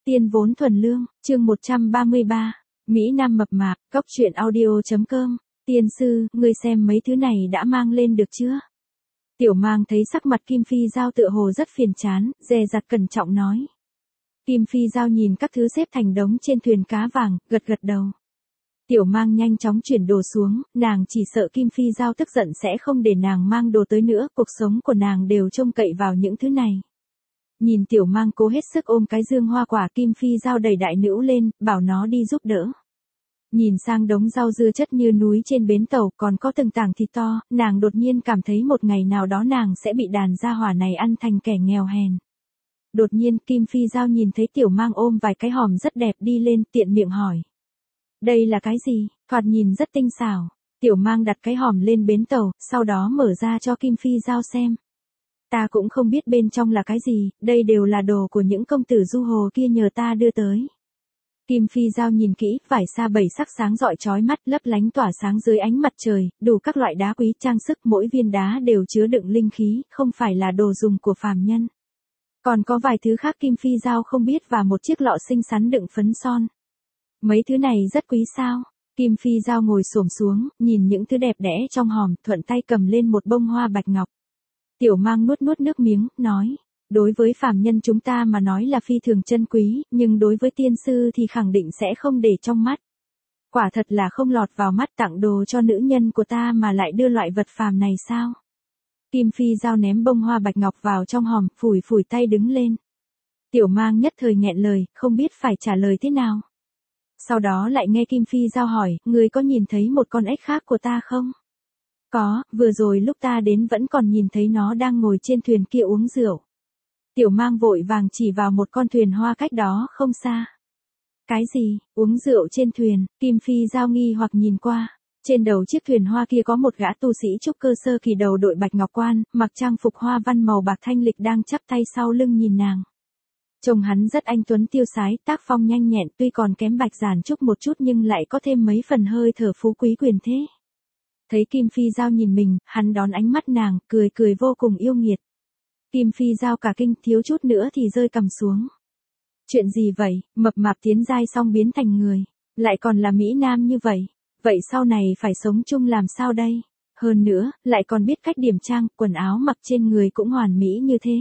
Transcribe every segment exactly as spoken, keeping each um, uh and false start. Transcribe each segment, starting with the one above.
Tiên vốn thuần lương, chương một trăm ba mươi ba, Mỹ Nam mập mạp, cóc truyện audio.com, tiên sư, ngươi xem mấy thứ này đã mang lên được chưa? Tiểu Mang thấy sắc mặt Kim Phi Giao tựa hồ rất phiền chán, dè dặt cẩn trọng nói. Kim Phi Giao nhìn các thứ xếp thành đống trên thuyền cá vàng, gật gật đầu. Tiểu Mang nhanh chóng chuyển đồ xuống, nàng chỉ sợ Kim Phi Giao tức giận sẽ không để nàng mang đồ tới nữa, cuộc sống của nàng đều trông cậy vào những thứ này. Nhìn Tiểu Mang cố hết sức ôm cái dương hoa quả, Kim Phi Giao đẩy đại nữ lên, bảo nó đi giúp đỡ. Nhìn sang đống rau dưa chất như núi trên bến tàu, còn có từng tảng thịt to, nàng đột nhiên cảm thấy một ngày nào đó nàng sẽ bị đàn gia hỏa này ăn thành kẻ nghèo hèn. Đột nhiên, Kim Phi Giao nhìn thấy Tiểu Mang ôm vài cái hòm rất đẹp đi lên, tiện miệng hỏi. Đây là cái gì? Thoạt nhìn rất tinh xảo. Tiểu Mang đặt cái hòm lên bến tàu, sau đó mở ra cho Kim Phi Giao xem. Ta cũng không biết bên trong là cái gì, đây đều là đồ của những công tử du hồ kia nhờ ta đưa tới. Kim Phi Giao nhìn kỹ, vải sa bảy sắc sáng rọi chói mắt, lấp lánh tỏa sáng dưới ánh mặt trời, đủ các loại đá quý trang sức, mỗi viên đá đều chứa đựng linh khí, không phải là đồ dùng của phàm nhân. Còn có vài thứ khác Kim Phi Giao không biết và một chiếc lọ xinh xắn đựng phấn son. Mấy thứ này rất quý sao? Kim Phi Giao ngồi xổm xuống, nhìn những thứ đẹp đẽ trong hòm, thuận tay cầm lên một bông hoa bạch ngọc. Tiểu Mang nuốt nuốt nước miếng, nói. Đối với phàm nhân chúng ta mà nói là phi thường chân quý, nhưng đối với tiên sư thì khẳng định sẽ không để trong mắt. Quả thật là không lọt vào mắt, tặng đồ cho nữ nhân của ta mà lại đưa loại vật phàm này sao? Kim Phi Giao ném bông hoa bạch ngọc vào trong hòm, phủi phủi tay đứng lên. Tiểu Mang nhất thời nghẹn lời, không biết phải trả lời thế nào. Sau đó lại nghe Kim Phi Giao hỏi, ngươi có nhìn thấy một con ếch khác của ta không? Có, vừa rồi lúc ta đến vẫn còn nhìn thấy nó đang ngồi trên thuyền kia uống rượu. Tiểu Mang vội vàng chỉ vào một con thuyền hoa cách đó không xa. Cái gì, uống rượu trên thuyền? Kim Phi Giao nghi hoặc nhìn qua. Trên đầu chiếc thuyền hoa kia có một gã tu sĩ trúc cơ sơ kỳ đầu đội bạch ngọc quan, mặc trang phục hoa văn màu bạc thanh lịch đang chắp tay sau lưng nhìn nàng. Trông hắn rất anh tuấn tiêu sái, tác phong nhanh nhẹn, tuy còn kém bạch giản trúc một chút nhưng lại có thêm mấy phần hơi thở phú quý quyền thế. Thấy Kim Phi Giao nhìn mình, hắn đón ánh mắt nàng, cười cười vô cùng yêu nghiệt. Kim Phi Giao cả kinh, thiếu chút nữa thì rơi cằm xuống. Chuyện gì vậy, mập mạp tiến giai xong biến thành người, lại còn là Mỹ Nam như vậy, vậy sau này phải sống chung làm sao đây? Hơn nữa, lại còn biết cách điểm trang, quần áo mặc trên người cũng hoàn mỹ như thế.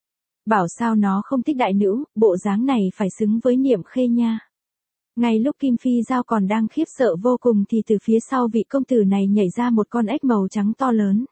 Bảo sao nó không thích đại nữ, bộ dáng này phải xứng với Niệm Khê nha. Ngay lúc Kim Phi Giao còn đang khiếp sợ vô cùng thì từ phía sau vị công tử này nhảy ra một con ếch màu trắng to lớn.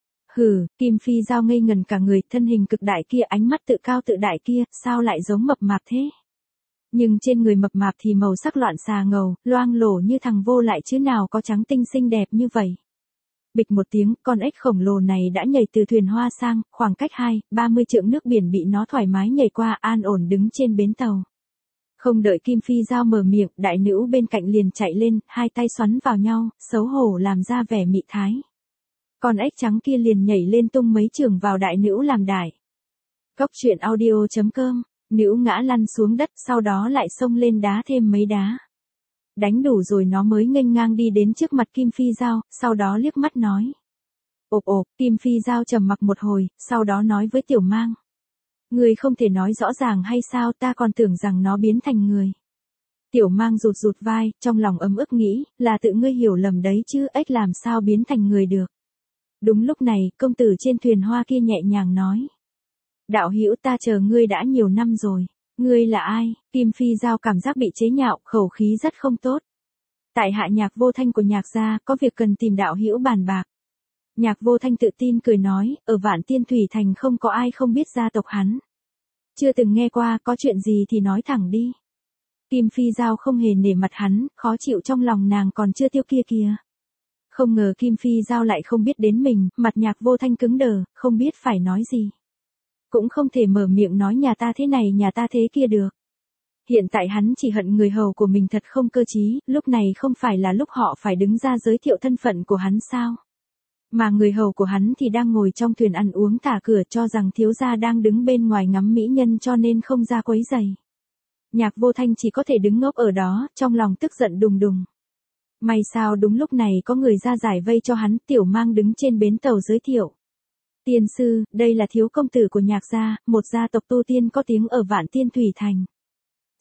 Hừ, Kim Phi Giao ngây ngần cả người, thân hình cực đại kia, ánh mắt tự cao tự đại kia, sao lại giống mập mạp thế? Nhưng trên người mập mạp thì màu sắc loạn xà ngầu, loang lổ như thằng vô lại chứ nào có trắng tinh xinh đẹp như vậy. Bịch một tiếng, con ếch khổng lồ này đã nhảy từ thuyền hoa sang, khoảng cách hai, ba mươi trượng nước biển bị nó thoải mái nhảy qua, an ổn đứng trên bến tàu. Không đợi Kim Phi Giao mở miệng, đại nữ bên cạnh liền chạy lên, hai tay xoắn vào nhau, xấu hổ làm ra vẻ mị thái. Con ếch trắng kia liền nhảy lên tung mấy chưởng vào đại nữ làm đại. Cóc truyện audio.com, nữ ngã lăn xuống đất, sau đó lại xông lên đá thêm mấy đá. Đánh đủ rồi nó mới nghênh ngang đi đến trước mặt Kim Phi Giao, sau đó liếc mắt nói. Ộp ộp, Kim Phi Giao trầm mặc một hồi, sau đó nói với Tiểu Mang. Ngươi không thể nói rõ ràng hay sao, ta còn tưởng rằng nó biến thành người. Tiểu Mang rụt rụt vai, trong lòng ấm ức nghĩ, là tự ngươi hiểu lầm đấy chứ, ếch làm sao biến thành người được. Đúng lúc này, công tử trên thuyền hoa kia nhẹ nhàng nói. Đạo hữu, ta chờ ngươi đã nhiều năm rồi. Ngươi là ai? Kim Phi Giao cảm giác bị chế nhạo, khẩu khí rất không tốt. Tại hạ Nhạc Vô Thanh của Nhạc gia, có việc cần tìm đạo hữu bàn bạc. Nhạc Vô Thanh tự tin cười nói, ở Vạn Tiên Thủy Thành không có ai không biết gia tộc hắn. Chưa từng nghe qua, có chuyện gì thì nói thẳng đi. Kim Phi Giao không hề nể mặt hắn, khó chịu trong lòng nàng còn chưa tiêu kia kìa. Không ngờ Kim Phi Giao lại không biết đến mình, mặt Nhạc Vô Thanh cứng đờ, không biết phải nói gì. Cũng không thể mở miệng nói nhà ta thế này nhà ta thế kia được. Hiện tại hắn chỉ hận người hầu của mình thật không cơ trí, lúc này không phải là lúc họ phải đứng ra giới thiệu thân phận của hắn sao. Mà người hầu của hắn thì đang ngồi trong thuyền ăn uống thả cửa, cho rằng thiếu gia đang đứng bên ngoài ngắm mỹ nhân cho nên không ra quấy rầy. Nhạc Vô Thanh chỉ có thể đứng ngốc ở đó, trong lòng tức giận đùng đùng. May sao đúng lúc này có người ra giải vây cho hắn, Tiểu Mang đứng trên bến tàu giới thiệu. Tiên sư, đây là thiếu công tử của Nhạc gia, một gia tộc tu tiên có tiếng ở Vạn Tiên Thủy Thành.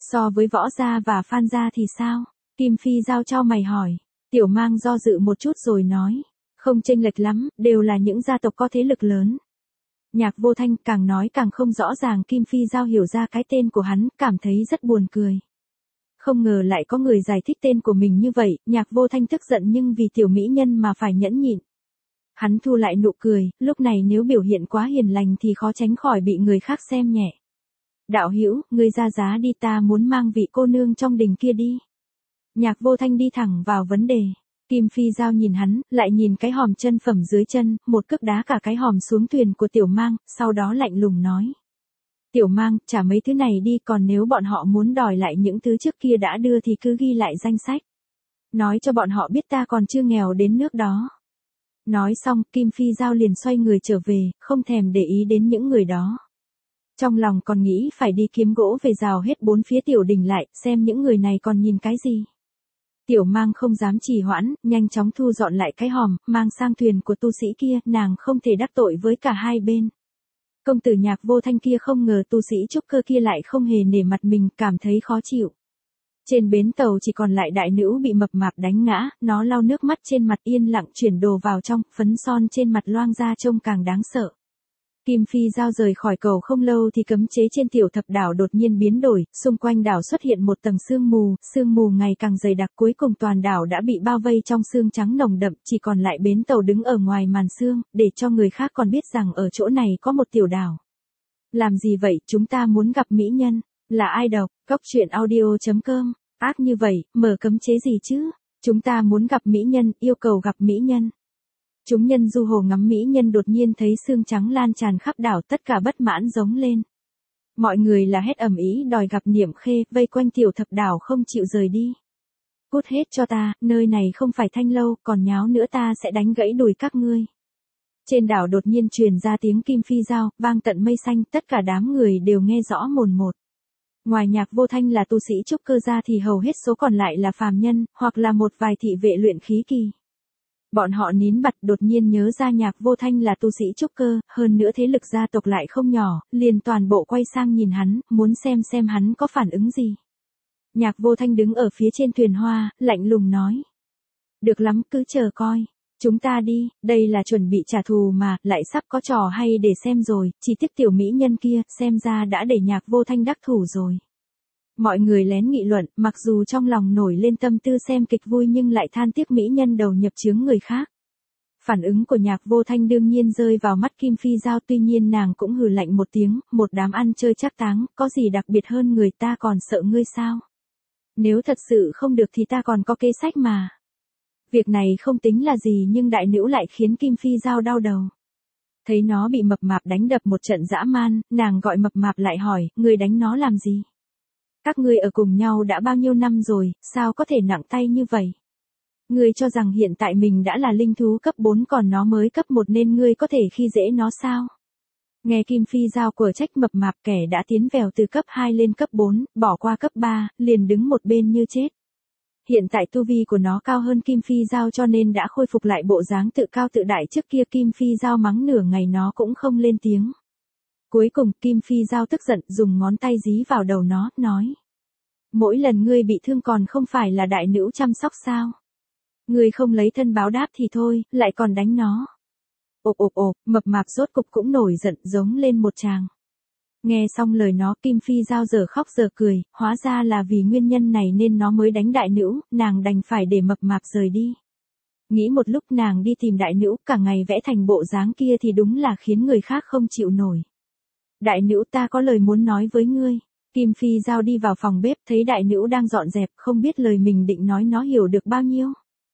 So với Võ Gia và Phan Gia thì sao? Kim Phi Giao chau mày hỏi. Tiểu Mang do dự một chút rồi nói. Không chênh lệch lắm, đều là những gia tộc có thế lực lớn. Nhạc Vô Thanh càng nói càng không rõ ràng. Kim Phi Giao hiểu ra cái tên của hắn, cảm thấy rất buồn cười. Không ngờ lại có người giải thích tên của mình như vậy. Nhạc Vô Thanh tức giận nhưng vì tiểu mỹ nhân mà phải nhẫn nhịn. Hắn thu lại nụ cười, lúc này nếu biểu hiện quá hiền lành thì khó tránh khỏi bị người khác xem nhẹ. Đạo hữu, ngươi ra giá đi, ta muốn mang vị cô nương trong đình kia đi. Nhạc Vô Thanh đi thẳng vào vấn đề. Kim Phi Giao nhìn hắn, lại nhìn cái hòm chân phẩm dưới chân, một cước đá cả cái hòm xuống thuyền của Tiểu Mang, sau đó lạnh lùng nói. Tiểu Mang, trả mấy thứ này đi, còn nếu bọn họ muốn đòi lại những thứ trước kia đã đưa thì cứ ghi lại danh sách. Nói cho bọn họ biết ta còn chưa nghèo đến nước đó. Nói xong, Kim Phi Giao liền xoay người trở về, không thèm để ý đến những người đó. Trong lòng còn nghĩ phải đi kiếm gỗ về rào hết bốn phía tiểu đình lại, xem những người này còn nhìn cái gì. Tiểu Mang không dám trì hoãn, nhanh chóng thu dọn lại cái hòm, mang sang thuyền của tu sĩ kia, nàng không thể đắc tội với cả hai bên. Công tử Nhạc Vô Thanh kia không ngờ tu sĩ trúc cơ kia lại không hề nể mặt mình, cảm thấy khó chịu. Trên bến tàu chỉ còn lại đại nữ bị mập mạp đánh ngã, nó lau nước mắt trên mặt yên lặng chuyển đồ vào trong, phấn son trên mặt loang ra trông càng đáng sợ. Kim Phi Giao rời khỏi cầu không lâu thì cấm chế trên tiểu thập đảo đột nhiên biến đổi, xung quanh đảo xuất hiện một tầng sương mù, sương mù ngày càng dày đặc, cuối cùng toàn đảo đã bị bao vây trong sương trắng nồng đậm, chỉ còn lại bến tàu đứng ở ngoài màn sương, để cho người khác còn biết rằng ở chỗ này có một tiểu đảo. Làm gì vậy, chúng ta muốn gặp mỹ nhân, là ai đọc, cóc truyện audio chấm com, ác như vậy, mở cấm chế gì chứ, chúng ta muốn gặp mỹ nhân, yêu cầu gặp mỹ nhân. Chúng nhân du hồ ngắm mỹ nhân đột nhiên thấy sương trắng lan tràn khắp đảo, tất cả bất mãn giống lên. Mọi người là hét ầm ĩ đòi gặp Niệm Khê, vây quanh tiểu thập đảo không chịu rời đi. Cút hết cho ta, nơi này không phải Thanh Lâu, còn nháo nữa ta sẽ đánh gãy đùi các ngươi. Trên đảo đột nhiên truyền ra tiếng Kim Phi Giao, vang tận mây xanh, tất cả đám người đều nghe rõ mồn một. Ngoài Nhạc Vô Thanh là tu sĩ trúc cơ ra thì hầu hết số còn lại là phàm nhân, hoặc là một vài thị vệ luyện khí kỳ. Bọn họ nín bặt, đột nhiên nhớ ra Nhạc Vô Thanh là tu sĩ trúc cơ, hơn nữa thế lực gia tộc lại không nhỏ, liền toàn bộ quay sang nhìn hắn, muốn xem xem hắn có phản ứng gì. Nhạc Vô Thanh đứng ở phía trên thuyền hoa, lạnh lùng nói. Được lắm, cứ chờ coi. Chúng ta đi, đây là chuẩn bị trả thù mà, lại sắp có trò hay để xem rồi, chỉ tiếc tiểu mỹ nhân kia, xem ra đã để Nhạc Vô Thanh đắc thủ rồi. Mọi người lén nghị luận, mặc dù trong lòng nổi lên tâm tư xem kịch vui nhưng lại than tiếc mỹ nhân đầu nhập chướng người khác. Phản ứng của Nhạc Vô Thanh đương nhiên rơi vào mắt Kim Phi Giao, tuy nhiên nàng cũng hừ lạnh một tiếng, một đám ăn chơi trác táng, có gì đặc biệt hơn người ta, còn sợ ngươi sao? Nếu thật sự không được thì ta còn có kế sách mà. Việc này không tính là gì nhưng đại nữ lại khiến Kim Phi Giao đau đầu. Thấy nó bị mập mạp đánh đập một trận dã man, nàng gọi mập mạp lại hỏi, ngươi đánh nó làm gì? Các ngươi ở cùng nhau đã bao nhiêu năm rồi, sao có thể nặng tay như vậy? Ngươi cho rằng hiện tại mình đã là linh thú cấp bốn còn nó mới cấp một nên ngươi có thể khi dễ nó sao? Nghe Kim Phi Giao của trách mập mạp, kẻ đã tiến vèo từ cấp hai lên cấp bốn, bỏ qua cấp ba, liền đứng một bên như chết. Hiện tại tu vi của nó cao hơn Kim Phi Giao cho nên đã khôi phục lại bộ dáng tự cao tự đại trước kia. Kim Phi Giao mắng nửa ngày nó cũng không lên tiếng. Cuối cùng Kim Phi Giao tức giận dùng ngón tay dí vào đầu nó, nói. Mỗi lần ngươi bị thương còn không phải là đại nữ chăm sóc sao? Ngươi không lấy thân báo đáp thì thôi, lại còn đánh nó. Ộp ộp ộp, mập mạp rốt cục cũng nổi giận giống lên một tràng. Nghe xong lời nó Kim Phi Giao giờ khóc giờ cười, hóa ra là vì nguyên nhân này nên nó mới đánh đại nữ, nàng đành phải để mập mạp rời đi. Nghĩ một lúc nàng đi tìm đại nữ, cả ngày vẽ thành bộ dáng kia thì đúng là khiến người khác không chịu nổi. Đại nữ, ta có lời muốn nói với ngươi. Kim Phi Giao đi vào phòng bếp thấy đại nữ đang dọn dẹp, không biết lời mình định nói nó hiểu được bao nhiêu.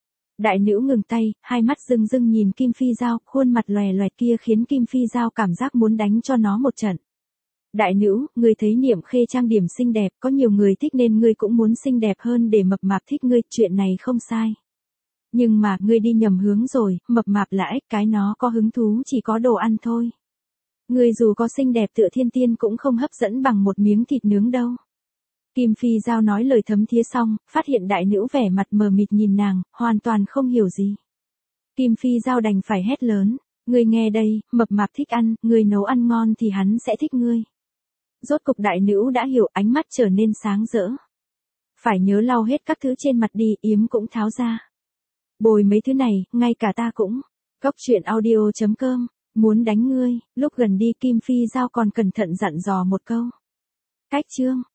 Đại nữ ngừng tay, hai mắt rưng rưng nhìn Kim Phi Giao, khuôn mặt lòe loẹt kia khiến Kim Phi Giao cảm giác muốn đánh cho nó một trận. Đại nữ, ngươi thấy Niệm Khê trang điểm xinh đẹp, có nhiều người thích nên ngươi cũng muốn xinh đẹp hơn để mập mạp thích ngươi, chuyện này không sai. Nhưng mà, ngươi đi nhầm hướng rồi, mập mạp là ếch, cái nó có hứng thú chỉ có đồ ăn thôi. Ngươi dù có xinh đẹp tựa thiên tiên cũng không hấp dẫn bằng một miếng thịt nướng đâu. Kim Phi Giao nói lời thấm thía xong, phát hiện đại nữ vẻ mặt mờ mịt nhìn nàng, hoàn toàn không hiểu gì. Kim Phi Giao đành phải hét lớn, ngươi nghe đây, mập mạp thích ăn, ngươi nấu ăn ngon thì hắn sẽ thích ngươi. Rốt cục đại nữ đã hiểu, ánh mắt trở nên sáng rỡ. Phải nhớ lau hết các thứ trên mặt đi, yếm cũng tháo ra. Bồi mấy thứ này, ngay cả ta cũng. Cốc truyện audio chấm com, muốn đánh ngươi, lúc gần đi Kim Phi Giao còn cẩn thận dặn dò một câu. Cách chương.